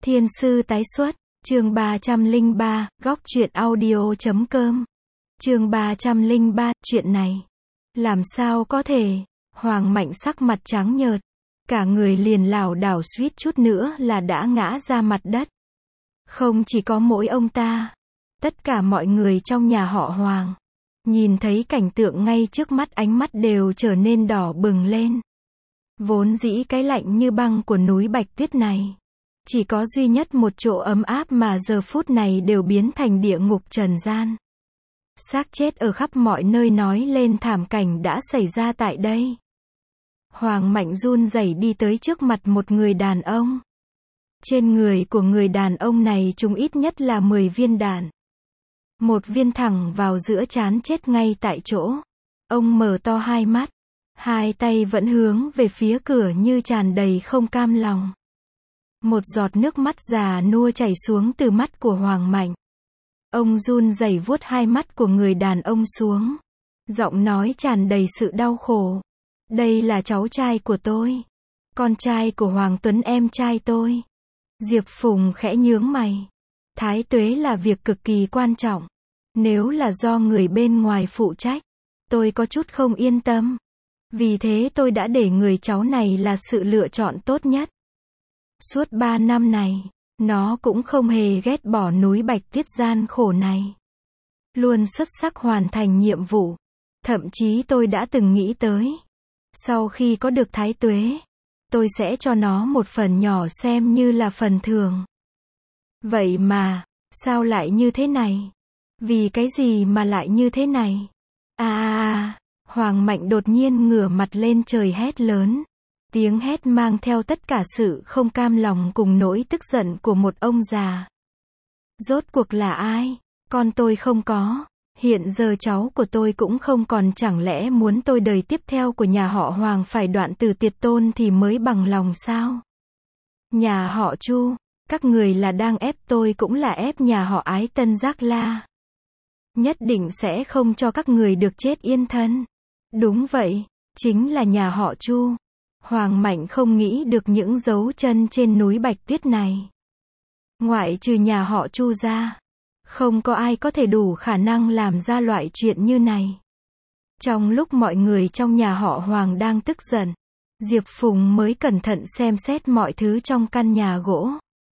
Thiên sư tái xuất, chương 303, góc truyện audio.com. Chương 303, chuyện này. Làm sao có thể? Hoàng Mạnh sắc mặt trắng nhợt. Cả người liền lảo đảo suýt chút nữa là đã ngã ra mặt đất. Không chỉ có mỗi ông ta. Tất cả mọi người trong nhà họ Hoàng. Nhìn thấy cảnh tượng ngay trước mắt ánh mắt đều trở nên đỏ bừng lên. Vốn dĩ cái lạnh như băng của núi Bạch Tuyết này. Chỉ có duy nhất một chỗ ấm áp mà giờ phút này đều biến thành địa ngục trần gian. Xác chết ở khắp mọi nơi nói lên thảm cảnh đã xảy ra tại đây. Hoàng Mạnh run rẩy đi tới trước mặt một người đàn ông. Trên người của người đàn ông này trúng ít nhất là 10 viên đạn. Một viên thẳng vào giữa trán chết ngay tại chỗ. Ông mở to hai mắt. Hai tay vẫn hướng về phía cửa như tràn đầy không cam lòng. Một giọt nước mắt già nua chảy xuống từ mắt của Hoàng Mạnh. Ông run rẩy vuốt hai mắt của người đàn ông xuống. Giọng nói tràn đầy sự đau khổ. Đây là cháu trai của tôi. Con trai của Hoàng Tuấn em trai tôi. Diệp Phùng khẽ nhướng mày. Thái tuế là việc cực kỳ quan trọng. Nếu là do người bên ngoài phụ trách, tôi có chút không yên tâm. Vì thế tôi đã để người cháu này là sự lựa chọn tốt nhất. Suốt 3 năm này, nó cũng không hề ghét bỏ núi Bạch Tuyết gian khổ này. Luôn xuất sắc hoàn thành nhiệm vụ. Thậm chí tôi đã từng nghĩ tới. Sau khi có được thái tuế, tôi sẽ cho nó một phần nhỏ xem như là phần thưởng. Vậy mà, sao lại như thế này? Vì cái gì mà lại như thế này? Hoàng Mạnh đột nhiên ngửa mặt lên trời hét lớn. Tiếng hét mang theo tất cả sự không cam lòng cùng nỗi tức giận của một ông già. Rốt cuộc là ai? Con tôi không có. Hiện giờ cháu của tôi cũng không còn, chẳng lẽ muốn tôi đời tiếp theo của nhà họ Hoàng phải đoạn từ tiệt tôn thì mới bằng lòng sao? Nhà họ Chu, các người là đang ép tôi cũng là ép nhà họ Ái Tân Giác La. Nhất định sẽ không cho các người được chết yên thân. Đúng vậy, chính là nhà họ Chu. Hoàng Mạnh không nghĩ được những dấu chân trên núi Bạch Tuyết này. Ngoại trừ nhà họ Chu ra, không có ai có thể đủ khả năng làm ra loại chuyện như này. Trong lúc mọi người trong nhà họ Hoàng đang tức giận, Diệp Phùng mới cẩn thận xem xét mọi thứ trong căn nhà gỗ.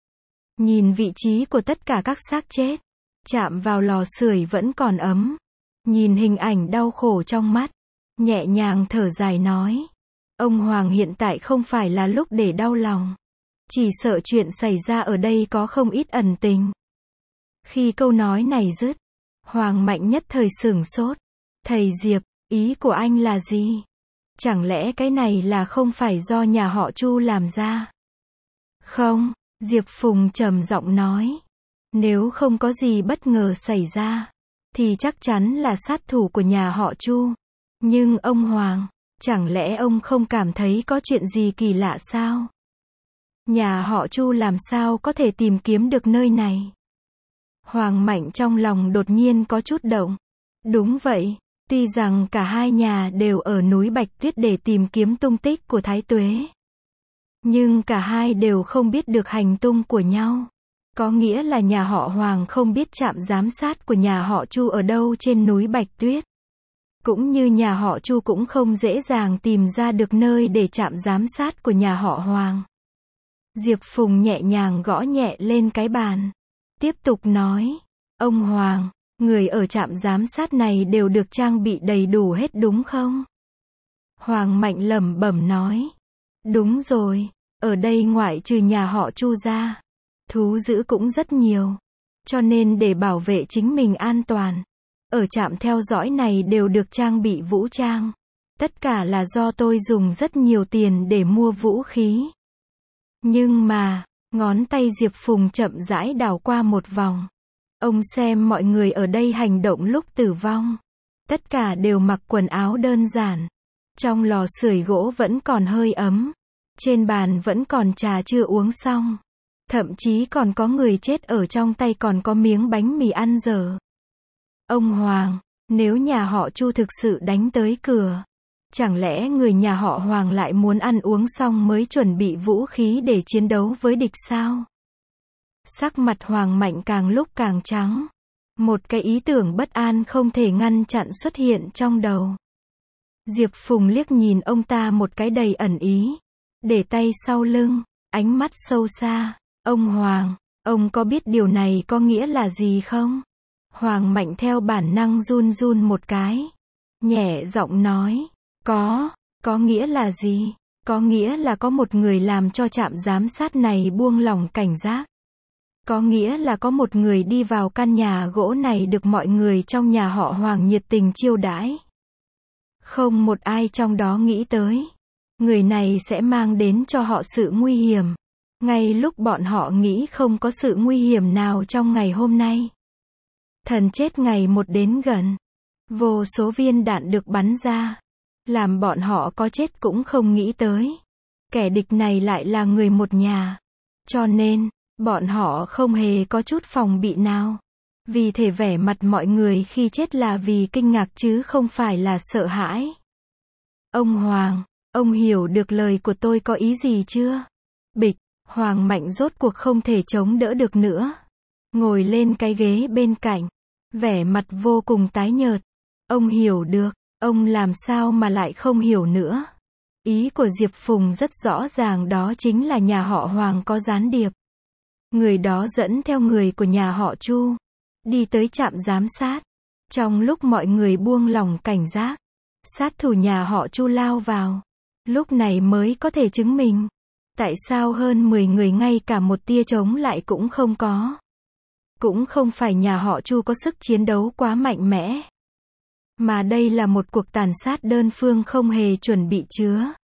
Nhìn vị trí của tất cả các xác chết, chạm vào lò sưởi vẫn còn ấm. Nhìn hình ảnh đau khổ trong mắt, nhẹ nhàng thở dài nói. Ông Hoàng hiện tại không phải là lúc để đau lòng. Chỉ sợ chuyện xảy ra ở đây có không ít ẩn tình. Khi câu nói này dứt, Hoàng Mạnh nhất thời sửng sốt. Thầy Diệp, ý của anh là gì? Chẳng lẽ cái này là không phải do nhà họ Chu làm ra? Không, Diệp Phùng trầm giọng nói. Nếu không có gì bất ngờ xảy ra, thì chắc chắn là sát thủ của nhà họ Chu. Nhưng ông Hoàng, chẳng lẽ ông không cảm thấy có chuyện gì kỳ lạ sao? Nhà họ Chu làm sao có thể tìm kiếm được nơi này? Hoàng Mạnh trong lòng đột nhiên có chút động. Đúng vậy, tuy rằng cả hai nhà đều ở núi Bạch Tuyết để tìm kiếm tung tích của thái tuế. Nhưng cả hai đều không biết được hành tung của nhau. Có nghĩa là nhà họ Hoàng không biết trạm giám sát của nhà họ Chu ở đâu trên núi Bạch Tuyết. Cũng như nhà họ Chu cũng không dễ dàng tìm ra được nơi để trạm giám sát của nhà họ Hoàng. Diệp Phùng nhẹ nhàng gõ nhẹ lên cái bàn. Tiếp tục nói. Ông Hoàng, người ở trạm giám sát này đều được trang bị đầy đủ hết đúng không? Hoàng Mạnh lẩm bẩm nói. Đúng rồi, ở đây ngoại trừ nhà họ Chu ra, thú dữ cũng rất nhiều. Cho nên để bảo vệ chính mình an toàn, ở trạm theo dõi này đều được trang bị vũ trang. Tất cả là do tôi dùng rất nhiều tiền để mua vũ khí. Nhưng mà, ngón tay Diệp Phùng chậm rãi đảo qua một vòng. Ông xem mọi người ở đây hành động lúc tử vong. Tất cả đều mặc quần áo đơn giản. Trong lò sưởi gỗ vẫn còn hơi ấm. Trên bàn vẫn còn trà chưa uống xong. Thậm chí còn có người chết ở trong tay còn có miếng bánh mì ăn dở. Ông Hoàng, nếu nhà họ Chu thực sự đánh tới cửa, chẳng lẽ người nhà họ Hoàng lại muốn ăn uống xong mới chuẩn bị vũ khí để chiến đấu với địch sao? Sắc mặt Hoàng Mạnh càng lúc càng trắng. Một cái ý tưởng bất an không thể ngăn chặn xuất hiện trong đầu. Diệp Phùng liếc nhìn ông ta một cái đầy ẩn ý. Để tay sau lưng, ánh mắt sâu xa. Ông Hoàng, ông có biết điều này có nghĩa là gì không? Hoàng Mạnh theo bản năng run run một cái. Nhẹ giọng nói. Có nghĩa là gì? Có nghĩa là có một người làm cho trạm giám sát này buông lỏng cảnh giác. Có nghĩa là có một người đi vào căn nhà gỗ này được mọi người trong nhà họ Hoàng nhiệt tình chiêu đãi. Không một ai trong đó nghĩ tới. Người này sẽ mang đến cho họ sự nguy hiểm. Ngay lúc bọn họ nghĩ không có sự nguy hiểm nào trong ngày hôm nay. Thần chết ngày một đến gần. Vô số viên đạn được bắn ra. Làm bọn họ có chết cũng không nghĩ tới. Kẻ địch này lại là người một nhà. Cho nên, bọn họ không hề có chút phòng bị nào. Vì thể vẻ mặt mọi người khi chết là vì kinh ngạc chứ không phải là sợ hãi. Ông Hoàng, ông hiểu được lời của tôi có ý gì chưa? Bịch, Hoàng Mạnh rốt cuộc không thể chống đỡ được nữa. Ngồi lên cái ghế bên cạnh. Vẻ mặt vô cùng tái nhợt. Ông hiểu được, ông làm sao mà lại không hiểu nữa. Ý của Diệp Phùng rất rõ ràng, đó chính là nhà họ Hoàng có gián điệp. Người đó dẫn theo người của nhà họ Chu. Đi tới trạm giám sát. Trong lúc mọi người buông lỏng cảnh giác. Sát thủ nhà họ Chu lao vào. Lúc này mới có thể chứng minh. Tại sao hơn 10 người ngay cả một tia chống lại cũng không có. Cũng không phải nhà họ Chu có sức chiến đấu quá mạnh mẽ. Mà đây là một cuộc tàn sát đơn phương không hề chuẩn bị chứa.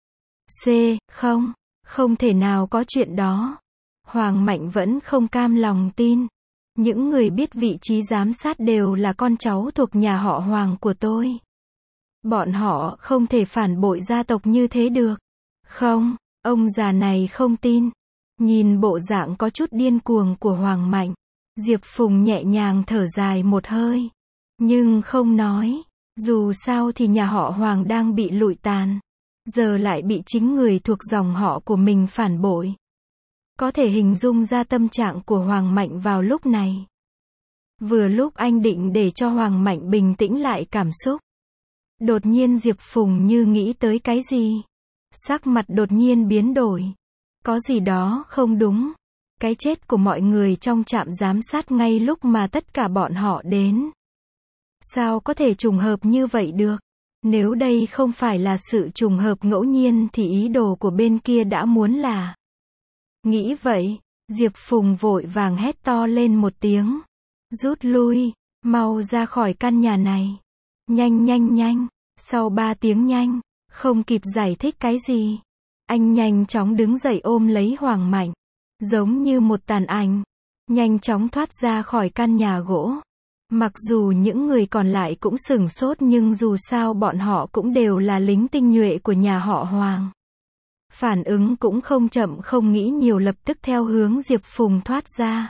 Không thể nào có chuyện đó. Hoàng Mạnh vẫn không cam lòng tin. Những người biết vị trí giám sát đều là con cháu thuộc nhà họ Hoàng của tôi. Bọn họ không thể phản bội gia tộc như thế được. Không, ông già này không tin. Nhìn bộ dạng có chút điên cuồng của Hoàng Mạnh, Diệp Phùng nhẹ nhàng thở dài một hơi. Nhưng không nói. Dù sao thì nhà họ Hoàng đang bị lụi tàn. Giờ lại bị chính người thuộc dòng họ của mình phản bội. Có thể hình dung ra tâm trạng của Hoàng Mạnh vào lúc này. Vừa lúc anh định để cho Hoàng Mạnh bình tĩnh lại cảm xúc. Đột nhiên Diệp Phùng như nghĩ tới cái gì. Sắc mặt đột nhiên biến đổi. Có gì đó không đúng. Cái chết của mọi người trong trạm giám sát ngay lúc mà tất cả bọn họ đến. Sao có thể trùng hợp như vậy được? Nếu đây không phải là sự trùng hợp ngẫu nhiên thì ý đồ của bên kia đã muốn là. Nghĩ vậy, Diệp Phùng vội vàng hét to lên một tiếng. Rút lui, mau ra khỏi căn nhà này. Nhanh. Sau 3 tiếng nhanh, không kịp giải thích cái gì. Anh nhanh chóng đứng dậy ôm lấy Hoàng Mạnh. Giống như một tàn ảnh. Nhanh chóng thoát ra khỏi căn nhà gỗ. Mặc dù những người còn lại cũng sửng sốt nhưng dù sao bọn họ cũng đều là lính tinh nhuệ của nhà họ Hoàng. Phản ứng cũng không chậm không nghĩ nhiều lập tức theo hướng Diệp Phùng thoát ra.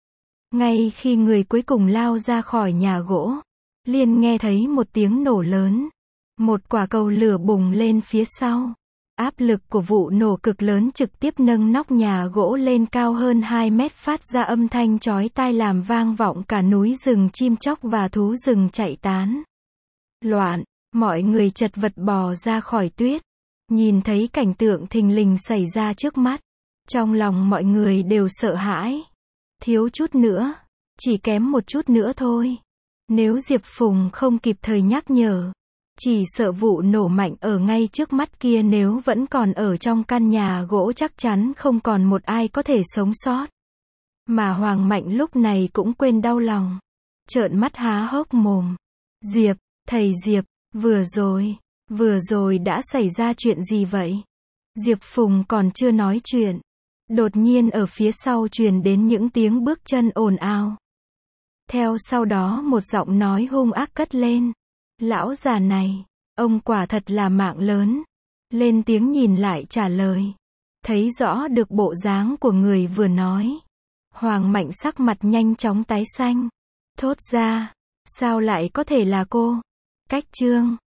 Ngay khi người cuối cùng lao ra khỏi nhà gỗ, liền nghe thấy một tiếng nổ lớn. Một quả cầu lửa bùng lên phía sau. Áp lực của vụ nổ cực lớn trực tiếp nâng nóc nhà gỗ lên cao hơn 2 mét phát ra âm thanh chói tai làm vang vọng cả núi rừng chim chóc và thú rừng chạy tán. Loạn, mọi người chật vật bò ra khỏi tuyết. Nhìn thấy cảnh tượng thình lình xảy ra trước mắt. Trong lòng mọi người đều sợ hãi. Thiếu chút nữa. Chỉ kém một chút nữa thôi. Nếu Diệp Phùng không kịp thời nhắc nhở. Chỉ sợ vụ nổ mạnh ở ngay trước mắt kia nếu vẫn còn ở trong căn nhà gỗ chắc chắn không còn một ai có thể sống sót. Mà Hoàng Mạnh lúc này cũng quên đau lòng. Trợn mắt há hốc mồm. Diệp, thầy Diệp, vừa rồi đã xảy ra chuyện gì vậy? Diệp Phùng còn chưa nói chuyện. Đột nhiên ở phía sau truyền đến những tiếng bước chân ồn ào. Theo sau đó một giọng nói hung ác cất lên. Lão già này, ông quả thật là mạng lớn. Lên tiếng nhìn lại trả lời. Thấy rõ được bộ dáng của người vừa nói. Hoàng Mạnh sắc mặt nhanh chóng tái xanh. Thốt ra, sao lại có thể là cô? Cách chương